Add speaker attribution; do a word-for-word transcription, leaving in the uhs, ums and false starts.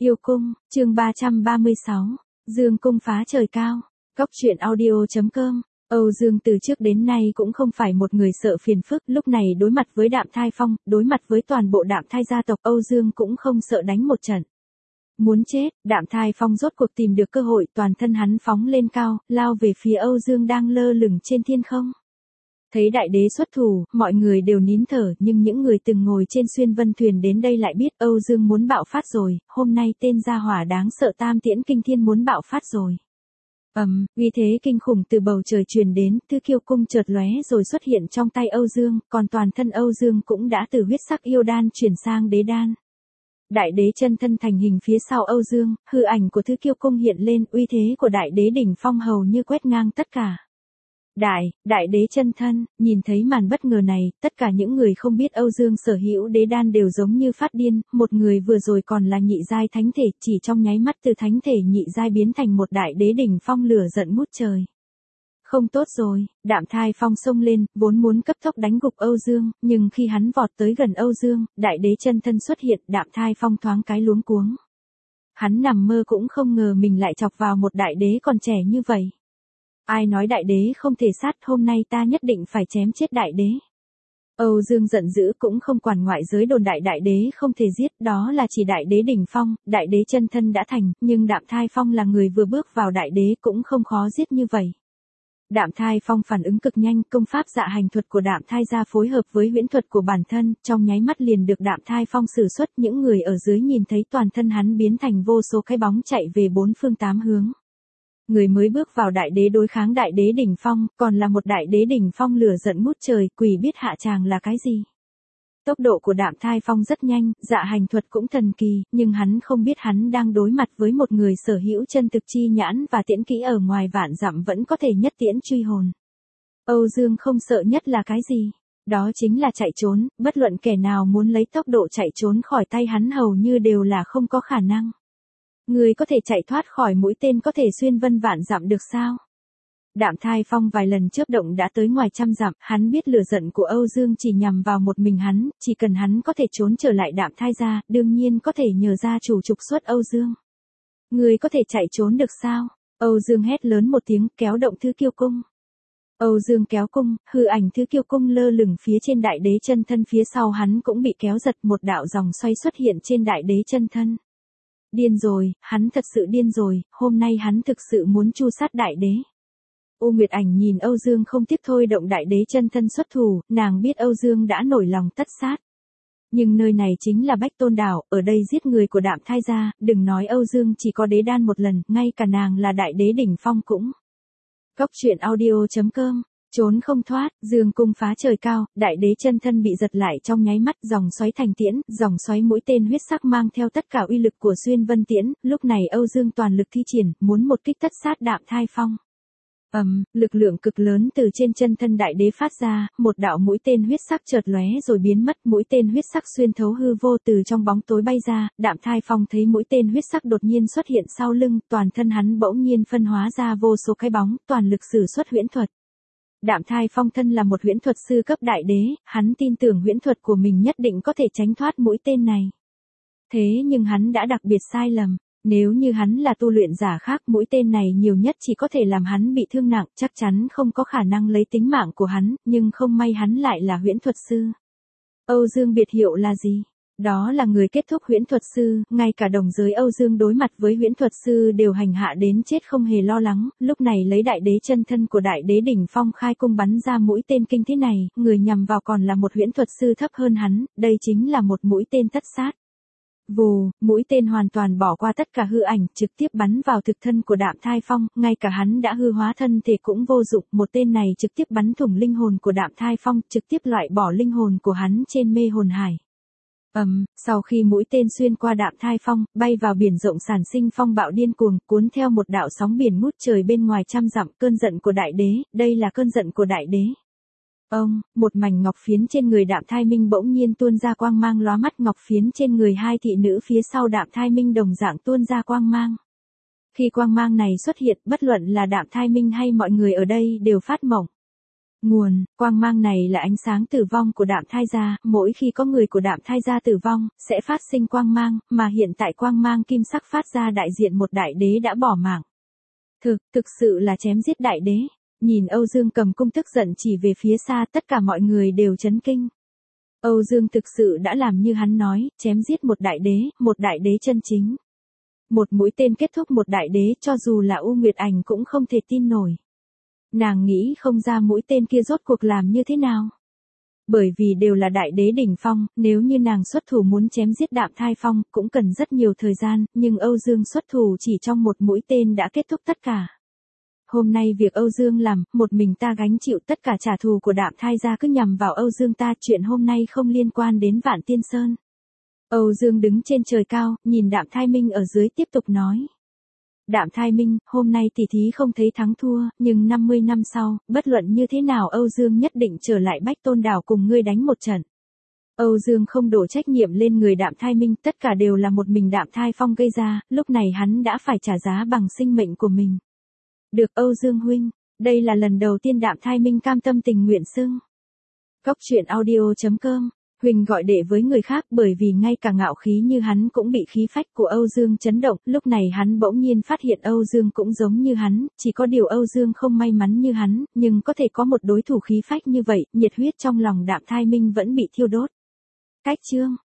Speaker 1: Yêu cung, chương ba trăm ba mươi sáu, Dương cung phá trời cao. Cóc truyện audio chấm com. Âu Dương từ trước đến nay cũng không phải một người sợ phiền phức, lúc này đối mặt với Đạm Thai Phong, đối mặt với toàn bộ Đạm Thai gia tộc, Âu Dương cũng không sợ đánh một trận. Muốn chết, Đạm Thai Phong rốt cuộc tìm được cơ hội, toàn thân hắn phóng lên cao, lao về phía Âu Dương đang lơ lửng trên thiên không. Thấy đại đế xuất thủ, mọi người đều nín thở, nhưng những người từng ngồi trên xuyên vân thuyền đến đây lại biết Âu Dương muốn bạo phát rồi, hôm nay tên gia hỏa đáng sợ Tam Tiễn Kinh Thiên muốn bạo phát rồi. Ầm, um, uy thế kinh khủng từ bầu trời truyền đến, Thứ Kiêu cung chợt lóe rồi xuất hiện trong tay Âu Dương, còn toàn thân Âu Dương cũng đã từ huyết sắc yêu đan chuyển sang đế đan. Đại đế chân thân thành hình phía sau Âu Dương, hư ảnh của Thứ Kiêu cung hiện lên, uy thế của đại đế đỉnh phong hầu như quét ngang tất cả. Đại, đại đế chân thân, nhìn thấy màn bất ngờ này, tất cả những người không biết Âu Dương sở hữu đế đan đều giống như phát điên, một người vừa rồi còn là nhị giai thánh thể, chỉ trong nháy mắt từ thánh thể nhị giai biến thành một đại đế đỉnh phong lửa giận ngút trời. Không tốt rồi, Đạm Thai Phong xông lên, vốn muốn cấp tốc đánh gục Âu Dương, nhưng khi hắn vọt tới gần Âu Dương, đại đế chân thân xuất hiện, Đạm Thai Phong thoáng cái luống cuống. Hắn nằm mơ cũng không ngờ mình lại chọc vào một đại đế còn trẻ như vậy. Ai nói đại đế không thể sát, hôm nay ta nhất định phải chém chết đại đế. Âu Dương giận dữ cũng không quản ngoại giới đồn đại đại đế không thể giết, đó là chỉ đại đế đỉnh phong, đại đế chân thân đã thành, nhưng Đạm Thai Phong là người vừa bước vào đại đế cũng không khó giết như vậy. Đạm Thai Phong phản ứng cực nhanh, công pháp dạ hành thuật của Đạm Thai gia phối hợp với huyễn thuật của bản thân, trong nháy mắt liền được Đạm Thai Phong sử xuất, những người ở dưới nhìn thấy toàn thân hắn biến thành vô số cái bóng chạy về bốn phương tám hướng. Người mới bước vào đại đế đối kháng đại đế đỉnh phong, còn là một đại đế đỉnh phong lửa giận ngút trời, quỷ biết hạ tràng là cái gì. Tốc độ của Đạm Thai Phong rất nhanh, dạ hành thuật cũng thần kỳ, nhưng hắn không biết hắn đang đối mặt với một người sở hữu chân thực chi nhãn và tiễn kỹ ở ngoài vạn dặm vẫn có thể nhất tiễn truy hồn. Âu Dương không sợ nhất là cái gì? Đó chính là chạy trốn, bất luận kẻ nào muốn lấy tốc độ chạy trốn khỏi tay hắn hầu như đều là không có khả năng. Người có thể chạy thoát khỏi mũi tên có thể xuyên vân vạn dặm được sao? Đạm Thai Phong vài lần chớp động đã tới ngoài trăm dặm, hắn biết lửa giận của Âu Dương chỉ nhằm vào một mình hắn, chỉ cần hắn có thể trốn trở lại Đạm Thai gia, đương nhiên có thể nhờ gia chủ trục xuất Âu Dương. Người có thể chạy trốn được sao? Âu Dương hét lớn một tiếng, kéo động Thứ Kiêu cung. Âu Dương kéo cung, hư ảnh Thứ Kiêu cung lơ lửng phía trên đại đế chân thân, phía sau hắn cũng bị kéo giật, một đạo dòng xoay xuất hiện trên đại đế chân thân. Điên rồi, hắn thật sự điên rồi, hôm nay hắn thực sự muốn tru sát đại đế. U Nguyệt Ảnh nhìn Âu Dương không tiếc thôi động đại đế chân thân xuất thủ, nàng biết Âu Dương đã nổi lòng tất sát. Nhưng nơi này chính là Bách Tôn Đảo, ở đây giết người của Đạm Thai gia, đừng nói Âu Dương chỉ có đế đan một lần, ngay cả nàng là đại đế đỉnh phong cũng. Cóc truyện audio chấm com. Trốn không thoát, Dương cung phá trời cao, đại đế chân thân bị giật lại trong nháy mắt, dòng xoáy thành tiễn, dòng xoáy mũi tên huyết sắc mang theo tất cả uy lực của xuyên vân tiễn, lúc này Âu Dương toàn lực thi triển, muốn một kích tất sát Đạm Thai Phong. Ầm, um, lực lượng cực lớn từ trên chân thân đại đế phát ra, một đạo mũi tên huyết sắc chợt lóe rồi biến mất, mũi tên huyết sắc xuyên thấu hư vô từ trong bóng tối bay ra, Đạm Thai Phong thấy mũi tên huyết sắc đột nhiên xuất hiện sau lưng, toàn thân hắn bỗng nhiên phân hóa ra vô số cái bóng, toàn lực sử xuất huyễn thuật. Đạm Thai Phong thân là một huyễn thuật sư cấp đại đế, hắn tin tưởng huyễn thuật của mình nhất định có thể tránh thoát mũi tên này. Thế nhưng hắn đã đặc biệt sai lầm, nếu như hắn là tu luyện giả khác, mũi tên này nhiều nhất chỉ có thể làm hắn bị thương nặng, chắc chắn không có khả năng lấy tính mạng của hắn, nhưng không may hắn lại là huyễn thuật sư. Âu Dương biệt hiệu là gì? Đó là người kết thúc huyễn thuật sư, ngay cả đồng giới Âu Dương đối mặt với huyễn thuật sư đều hành hạ đến chết không hề lo lắng, lúc này lấy đại đế chân thân của đại đế đỉnh phong khai cung bắn ra mũi tên kinh thế này, người nhằm vào còn là một huyễn thuật sư thấp hơn hắn, đây chính là một mũi tên tất sát. Vù, mũi tên hoàn toàn bỏ qua tất cả hư ảnh, trực tiếp bắn vào thực thân của Đạm Thai Phong, ngay cả hắn đã hư hóa thân thể cũng vô dụng, một tên này trực tiếp bắn thủng linh hồn của Đạm Thai Phong, trực tiếp loại bỏ linh hồn của hắn trên mê hồn hải. Ầm, um, sau khi mũi tên xuyên qua Đạm Thai Phong, bay vào biển rộng sản sinh phong bạo điên cuồng, cuốn theo một đạo sóng biển ngút trời bên ngoài trăm dặm, cơn giận của đại đế, đây là cơn giận của đại đế. Ông, một mảnh ngọc phiến trên người Đạm Thai Minh bỗng nhiên tuôn ra quang mang lóa mắt, ngọc phiến trên người hai thị nữ phía sau Đạm Thai Minh đồng dạng tuôn ra quang mang. Khi quang mang này xuất hiện, bất luận là Đạm Thai Minh hay mọi người ở đây đều phát mộng. Nguồn, quang mang này là ánh sáng tử vong của Đạm Thai gia, mỗi khi có người của Đạm Thai gia tử vong, sẽ phát sinh quang mang, mà hiện tại quang mang kim sắc phát ra đại diện một đại đế đã bỏ mạng. Thực, thực sự là chém giết đại đế. Nhìn Âu Dương cầm cung tức giận chỉ về phía xa, tất cả mọi người đều chấn kinh. Âu Dương thực sự đã làm như hắn nói, chém giết một đại đế, một đại đế chân chính. Một mũi tên kết thúc một đại đế, cho dù là U Nguyệt Ảnh cũng không thể tin nổi. Nàng nghĩ không ra mũi tên kia rốt cuộc làm như thế nào. Bởi vì đều là đại đế đỉnh phong, nếu như nàng xuất thủ muốn chém giết Đạm Thai Phong, cũng cần rất nhiều thời gian, nhưng Âu Dương xuất thủ chỉ trong một mũi tên đã kết thúc tất cả. Hôm nay việc Âu Dương làm, một mình ta gánh chịu tất cả trả thù của Đạm Thai gia cứ nhằm vào Âu Dương ta, chuyện hôm nay không liên quan đến Vạn Tiên Sơn. Âu Dương đứng trên trời cao, nhìn Đạm Thai Minh ở dưới tiếp tục nói. Đạm Thai Minh, hôm nay tỷ thí không thấy thắng thua, nhưng năm mươi năm sau, bất luận như thế nào Âu Dương nhất định trở lại Bách Tôn Đảo cùng ngươi đánh một trận. Âu Dương không đổ trách nhiệm lên người Đạm Thai Minh, tất cả đều là một mình Đạm Thai Phong gây ra, lúc này hắn đã phải trả giá bằng sinh mệnh của mình. Được Âu Dương huynh, đây là lần đầu tiên Đạm Thai Minh cam tâm tình nguyện xưng. Cốc truyện audio chấm com, Huỳnh gọi đệ với người khác bởi vì ngay cả ngạo khí như hắn cũng bị khí phách của Âu Dương chấn động, lúc này hắn bỗng nhiên phát hiện Âu Dương cũng giống như hắn, chỉ có điều Âu Dương không may mắn như hắn, nhưng có thể có một đối thủ khí phách như vậy, nhiệt huyết trong lòng Đạm Thai Minh vẫn bị thiêu đốt. Cách chương